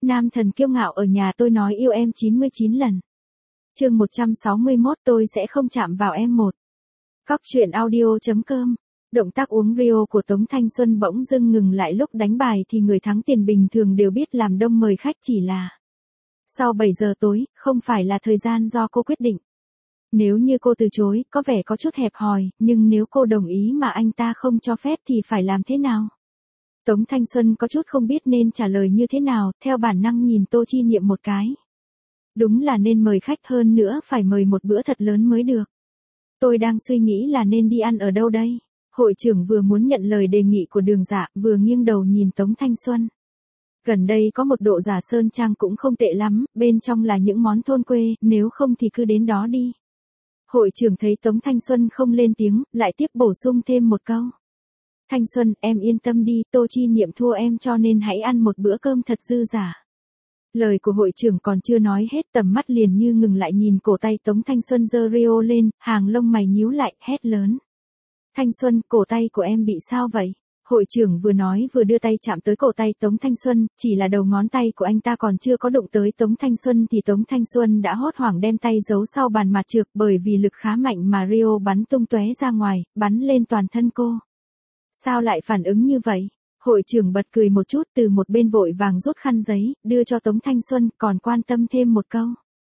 Nam thần kiêu ngạo ở nhà tôi nói yêu em 99 lần. Chương 161 tôi sẽ không chạm vào em một. Cóc truyện audio.com. Động tác uống rượu của Tống Thanh Xuân bỗng dưng ngừng lại lúc đánh bài thì người thắng tiền bình thường đều biết làm đông mời khách, chỉ là sau 7 giờ tối, không phải là thời gian do cô quyết định. Nếu như cô từ chối, có vẻ có chút hẹp hòi, nhưng nếu cô đồng ý mà anh ta không cho phép thì phải làm thế nào? Tống Thanh Xuân có chút không biết nên trả lời như thế nào, theo bản năng nhìn Tô Chi Niệm một cái. Đúng là nên mời khách, hơn nữa phải mời một bữa thật lớn mới được. Tôi đang suy nghĩ là nên đi ăn ở đâu đây? Hội trưởng vừa muốn nhận lời đề nghị của Đường Dạ, vừa nghiêng đầu nhìn Tống Thanh Xuân. Gần đây có một độ giả sơn trang cũng không tệ lắm, bên trong là những món thôn quê, nếu không thì cứ đến đó đi. Hội trưởng thấy Tống Thanh Xuân không lên tiếng, lại tiếp bổ sung thêm một câu. Thanh Xuân, em yên tâm đi, Tô Chi Niệm thua em cho nên hãy ăn một bữa cơm thật dư giả. Lời của hội trưởng còn chưa nói hết, tầm mắt liền như ngừng lại nhìn cổ tay Tống Thanh Xuân giơ rio lên, hàng lông mày nhíu lại, hét lớn. Thanh Xuân, cổ tay của em bị sao vậy? Hội trưởng vừa nói vừa đưa tay chạm tới cổ tay Tống Thanh Xuân, chỉ là đầu ngón tay của anh ta còn chưa có đụng tới Tống Thanh Xuân thì Tống Thanh Xuân đã hốt hoảng đem tay giấu sau bàn mặt trược, bởi vì lực khá mạnh mà rio bắn tung tóe ra ngoài, bắn lên toàn thân cô. Sao lại phản ứng như vậy? Hội trưởng bật cười một chút, từ một bên vội vàng rút khăn giấy, đưa cho Tống Thanh Xuân, còn quan tâm thêm một câu.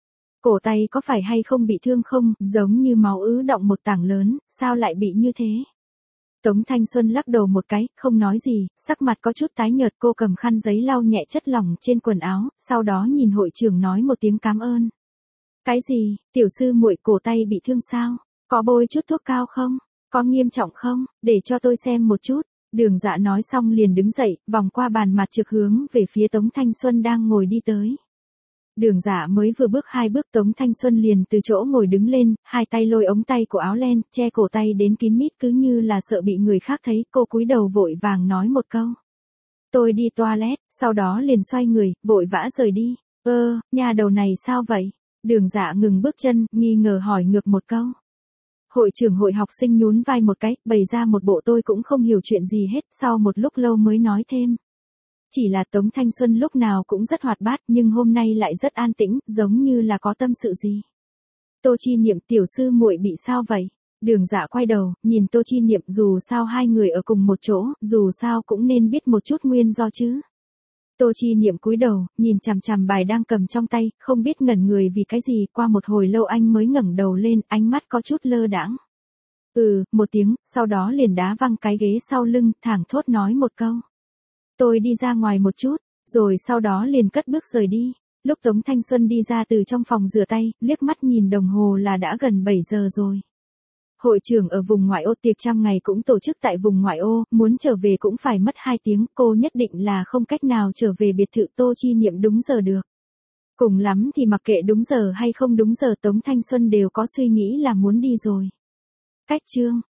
Cổ tay có phải hay không bị thương không, giống như máu ứ đọng một tảng lớn, sao lại bị như thế? Tống Thanh Xuân lắc đầu một cái, không nói gì, sắc mặt có chút tái nhợt, cô cầm khăn giấy lau nhẹ chất lỏng trên quần áo, sau đó nhìn hội trưởng nói một tiếng cảm ơn. Cái gì, tiểu sư muội cổ tay bị thương sao? Có bôi chút thuốc cao không? Có nghiêm trọng không? Để cho tôi xem một chút. Đường Dạ nói xong liền đứng dậy, vòng qua bàn mặt trược hướng về phía Tống Thanh Xuân đang ngồi đi tới. Đường Dạ mới vừa bước 2 bước Tống Thanh Xuân liền từ chỗ ngồi đứng lên, hai tay lôi ống tay của áo len, che cổ tay đến kín mít cứ như là sợ bị người khác thấy, cô cúi đầu vội vàng nói một câu. Tôi đi toilet, sau đó liền xoay người, vội vã rời đi. Nhà đầu này sao vậy? Đường Dạ ngừng bước chân, nghi ngờ hỏi ngược một câu. Hội trưởng hội học sinh nhún vai một cái, bày ra một bộ tôi cũng không hiểu chuyện gì hết, sau một lúc lâu mới nói thêm. Chỉ là Tống Thanh Xuân lúc nào cũng rất hoạt bát nhưng hôm nay lại rất an tĩnh, giống như là có tâm sự gì. Tô Chi Niệm, tiểu sư muội bị sao vậy? Đường Dạ quay đầu, nhìn Tô Chi Niệm, dù sao hai người ở cùng một chỗ, dù sao cũng nên biết một chút nguyên do chứ. Tô Chi Niệm cúi đầu, nhìn chằm chằm bài đang cầm trong tay, không biết ngẩn người vì cái gì, qua một hồi lâu anh mới ngẩng đầu lên, ánh mắt có chút lơ đãng. Một tiếng, sau đó liền đá văng cái ghế sau lưng, thẳng thốt nói một câu. Tôi đi ra ngoài một chút, rồi sau đó liền cất bước rời đi. Lúc Tống Thanh Xuân đi ra từ trong phòng rửa tay, liếc mắt nhìn đồng hồ là đã gần 7 giờ rồi. Hội trưởng ở vùng ngoại ô, tiệc trăm ngày cũng tổ chức tại vùng ngoại ô, muốn trở về cũng phải mất 2 tiếng, cô nhất định là không cách nào trở về biệt thự Tô Chi Niệm đúng giờ được. Cùng lắm thì mặc kệ đúng giờ hay không đúng giờ Tống Thanh Xuân đều có suy nghĩ là muốn đi rồi. Cách chương